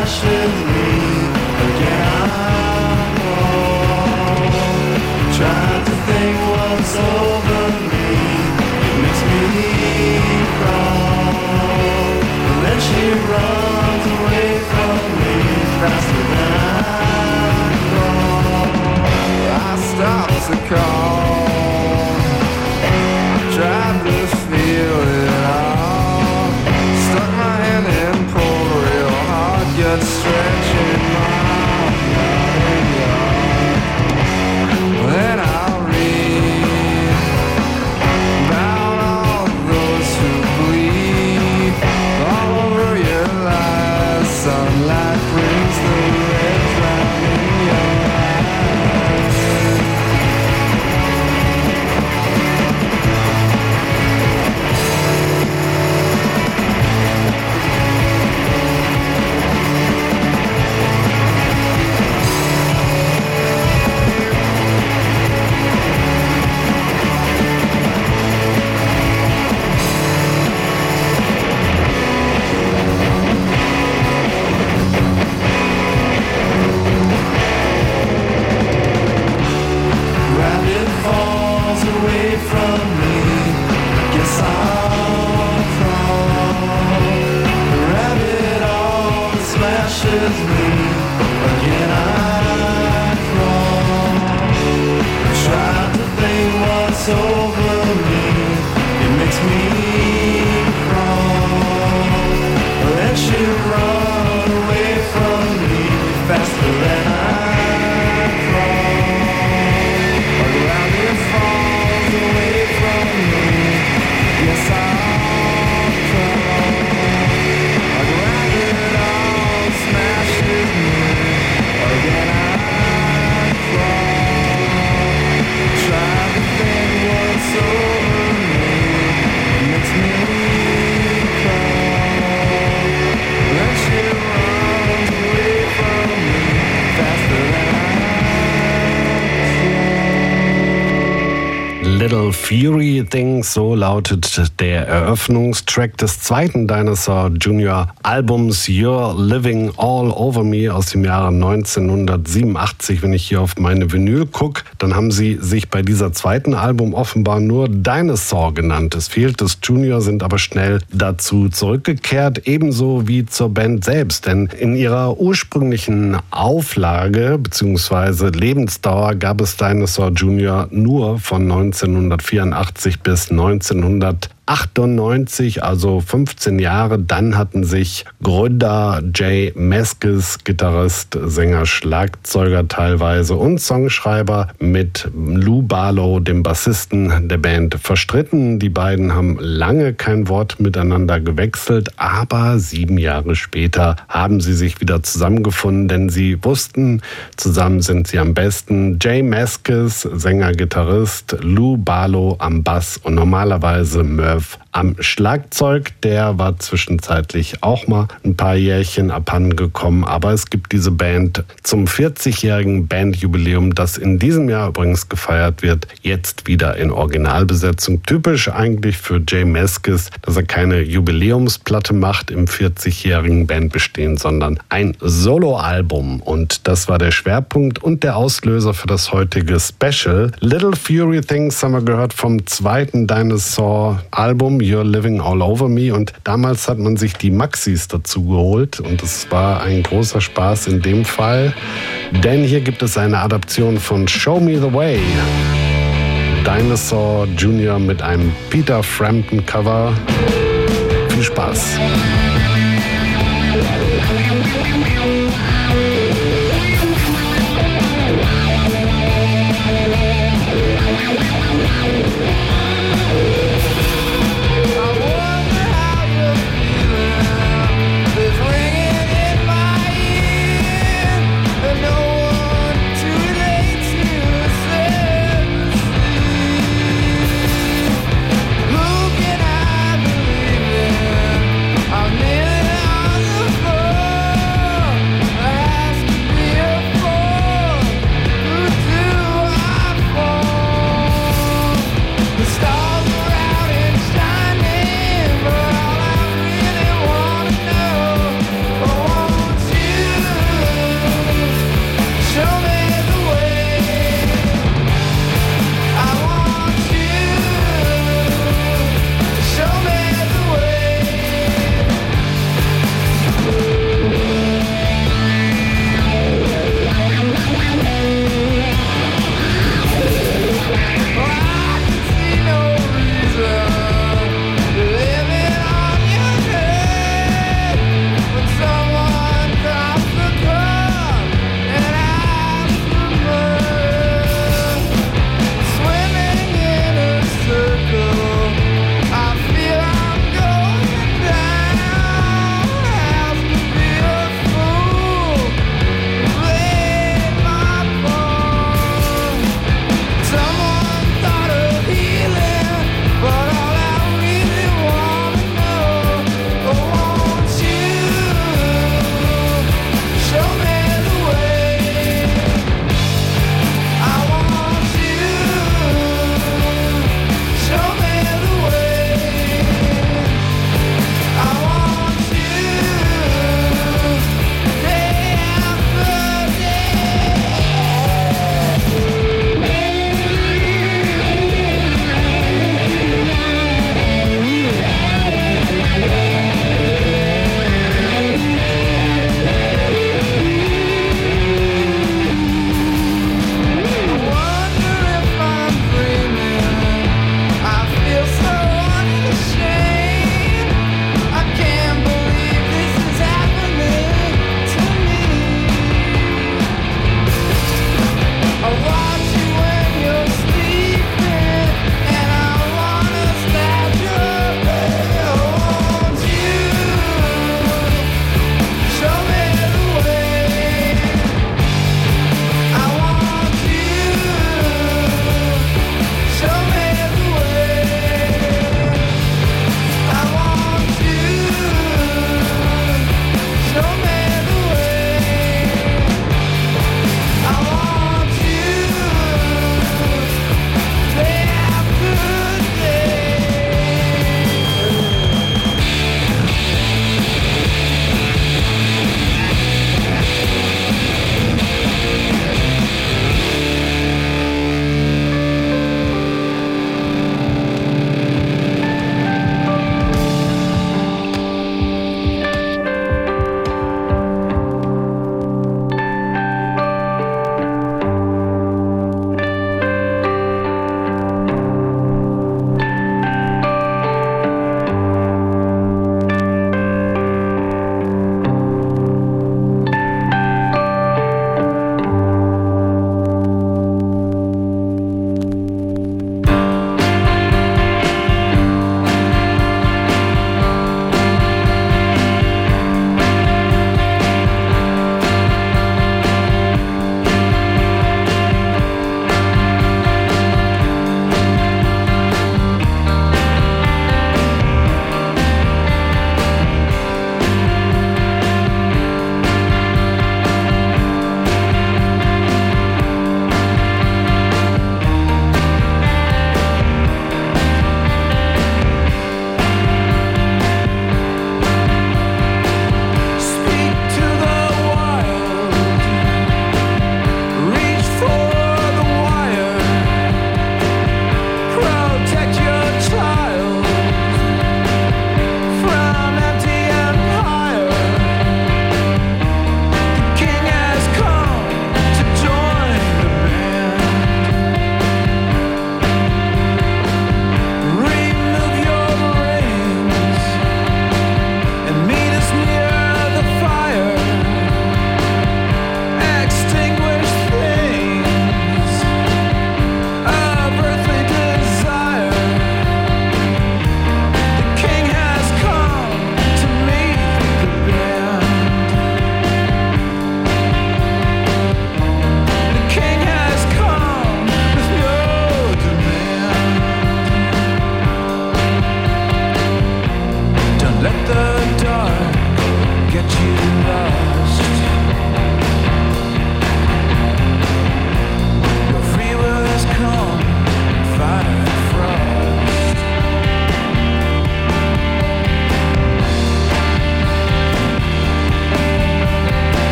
smashes me again. I'm wrong. Trying to think what's over me, it makes me crawl. And then she runs away from me faster than I crawl. I stop to call, try to feel it all. Stuck my hand in, pulled real hard, gut stretching my yard. Then I'll read about all those who bleed all over your lies. Sunlight brings the red cloud in your eyes. Rabbit falls away from me, guess I'll crawl. Rabbit always smashes me, again I crawl. Try to think what's over me, it makes me crawl. Then she run away from me faster than I crawl. Around it falls away from me, yes I'll crawl. Around it all smashes me, again I crawl. Try to think what's over me, it makes me crawl. Then she runs away from me faster than I crawl. Little Fury Thing, so lautet der Eröffnungstrack des zweiten Dinosaur Junior Albums You're Living All Over Me aus dem Jahre neunzehnhundertsiebenundachtzig. Wenn ich hier auf meine Vinyl gucke, dann haben sie sich bei dieser zweiten Album offenbar nur Dinosaur genannt. Es fehlt das Junior, sind aber schnell dazu zurückgekehrt, ebenso wie zur Band selbst. Denn in ihrer ursprünglichen Auflage bzw. Lebensdauer gab es Dinosaur Junior nur von neunzehnhundertvierundachtzig bis neunzehnhundertachtundneunzig, also fünfzehn Jahre. Dann hatten sich Gründer Jay Meskis, Gitarrist, Sänger, Schlagzeuger teilweise und Songschreiber mit Lou Barlow, dem Bassisten der Band, verstritten. Die beiden haben lange kein Wort miteinander gewechselt, aber sieben Jahre später haben sie sich wieder zusammengefunden, denn sie wussten, zusammen sind sie am besten. Jay Meskis, Sänger, Gitarrist, Lou Barlow am Bass und normalerweise Merv am Schlagzeug. Der war zwischenzeitlich auch mal ein paar Jährchen abhandengekommen, aber es gibt diese Band zum vierzigjährigen Bandjubiläum, das in diesem Jahr übrigens gefeiert wird, jetzt wieder in Originalbesetzung. Typisch eigentlich für Jay Meskis, dass er keine Jubiläumsplatte macht im vierzigjährigen Bandbestehen, sondern ein Soloalbum. Und das war der Schwerpunkt und der Auslöser für das heutige Special. Little Fury Things haben wir gehört vom zweiten Dinosaur-Album You're Living All Over Me, und damals hat man sich die Maxis dazu geholt und es war ein großer Spaß in dem Fall, denn hier gibt es eine Adaption von Show Me the Way. Dinosaur Junior mit einem Peter Frampton Cover. Viel Spaß. I've never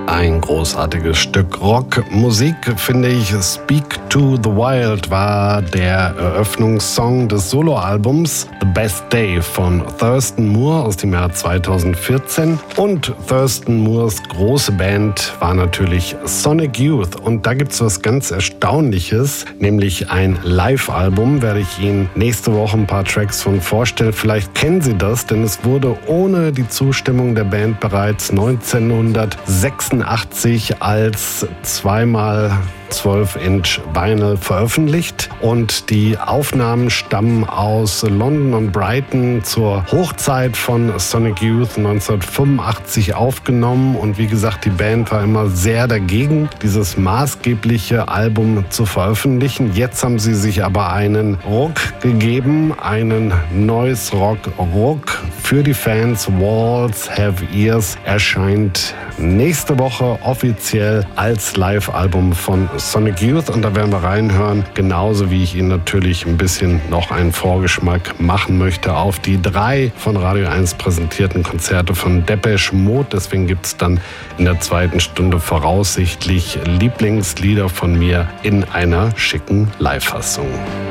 Ein großartiges Stück Rockmusik, finde ich. Speak to the Wild war der Eröffnungssong des Soloalbums The Best Day von Thurston Moore aus dem Jahr zweitausendvierzehn. Und Thurston Moores große Band war natürlich Sonic Youth. Und da gibt es was ganz Erstaunliches, nämlich ein Live-Album, werde ich Ihnen nächste Woche ein paar Tracks von vorstellen. Vielleicht kennen Sie das, denn es wurde ohne die Zustimmung der Band bereits neunzehnhundertsechsundachtzig als zweimal zwölf Inch Vinyl veröffentlicht und die Aufnahmen stammen aus London und Brighton zur Hochzeit von Sonic Youth neunzehnhundertfünfundachtzig aufgenommen und wie gesagt, die Band war immer sehr dagegen, dieses maßgebliche Album zu veröffentlichen. Jetzt haben sie sich aber einen Ruck gegeben, einen Noise Rock Ruck für die Fans. Walls Have Ears erscheint nächste Woche offiziell als Live-Album von Sonic Youth und da werden wir reinhören, genauso wie ich Ihnen natürlich ein bisschen noch einen Vorgeschmack machen möchte auf die drei von Radio eins präsentierten Konzerte von Depeche Mode. Deswegen gibt es dann in der zweiten Stunde voraussichtlich Lieblingslieder von mir in einer schicken Live-Fassung.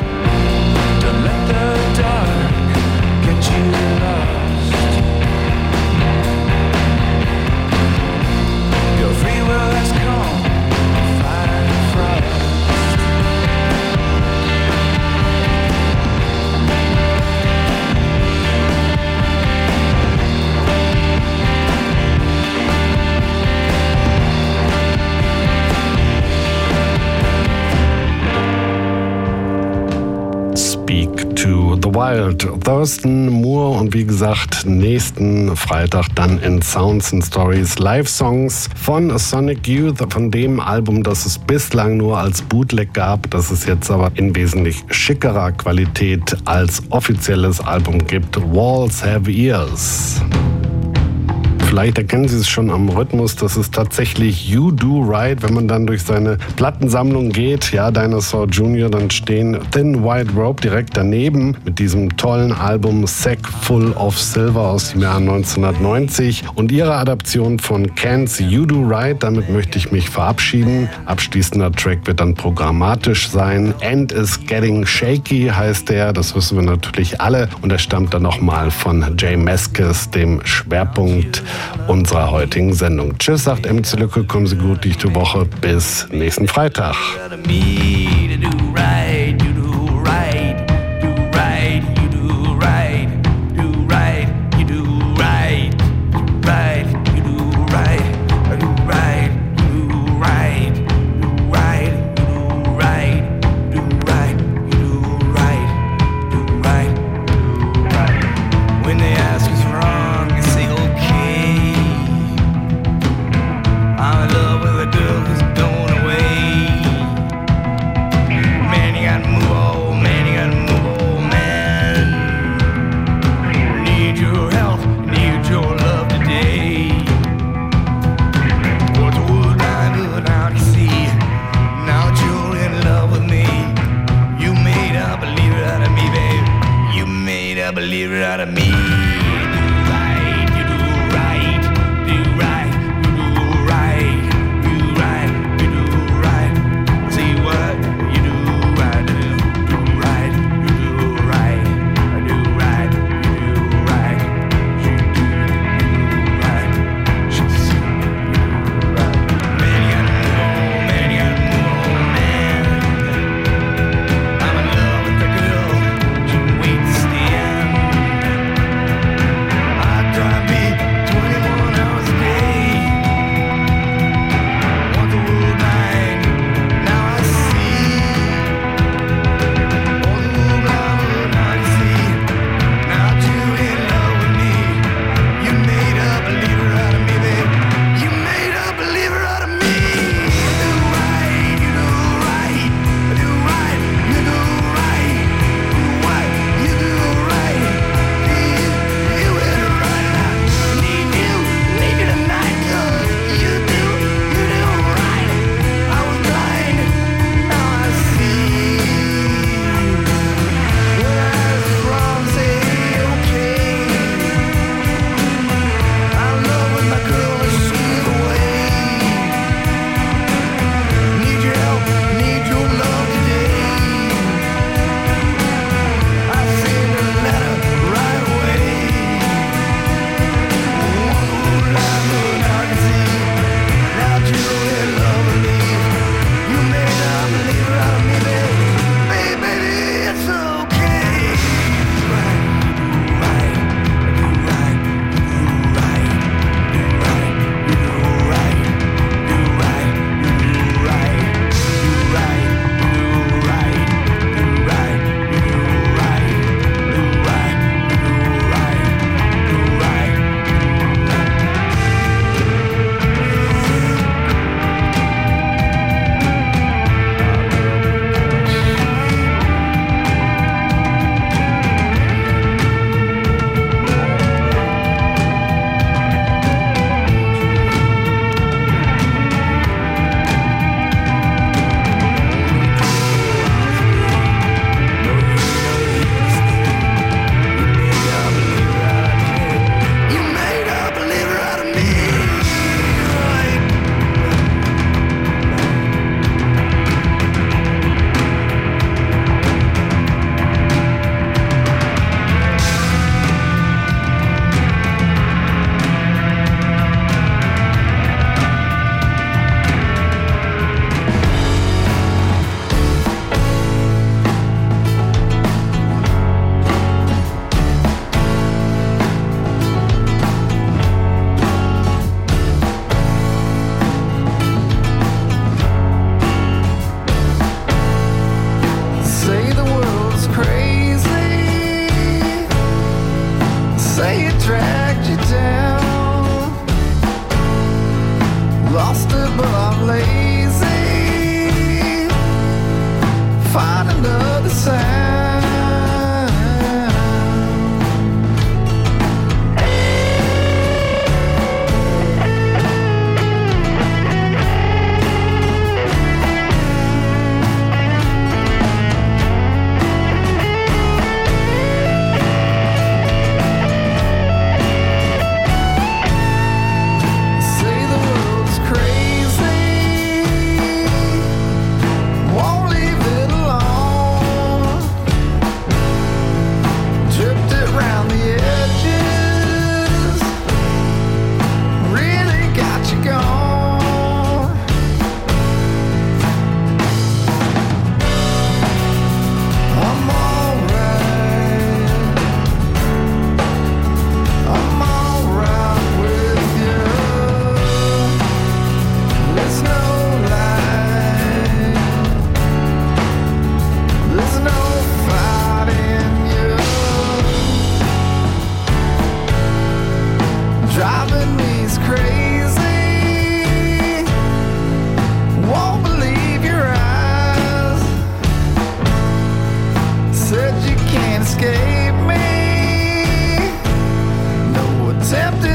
Wild, Thurston Moore und wie gesagt, nächsten Freitag dann in Sounds and Stories Live-Songs von Sonic Youth, von dem Album, das es bislang nur als Bootleg gab, das es jetzt aber in wesentlich schickerer Qualität als offizielles Album gibt. Walls Have Ears. Vielleicht erkennen Sie es schon am Rhythmus, das ist tatsächlich You Do Right, wenn man dann durch seine Plattensammlung geht, ja, Dinosaur Junior, dann stehen Thin White Rope direkt daneben mit diesem tollen Album Sack Full of Silver aus dem Jahr neunzehnhundertneunzig und ihre Adaption von Can's You Do Right. Damit möchte ich mich verabschieden. Abschließender Track wird dann programmatisch sein. End is Getting Shaky heißt der, das wissen wir natürlich alle und er stammt dann nochmal von J Mascis, dem Schwerpunkt unserer heutigen Sendung. Tschüss, sagt M C Lücke, kommen Sie gut durch die Woche, bis nächsten Freitag. I'm in love with a girl who's going away.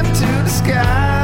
to the sky.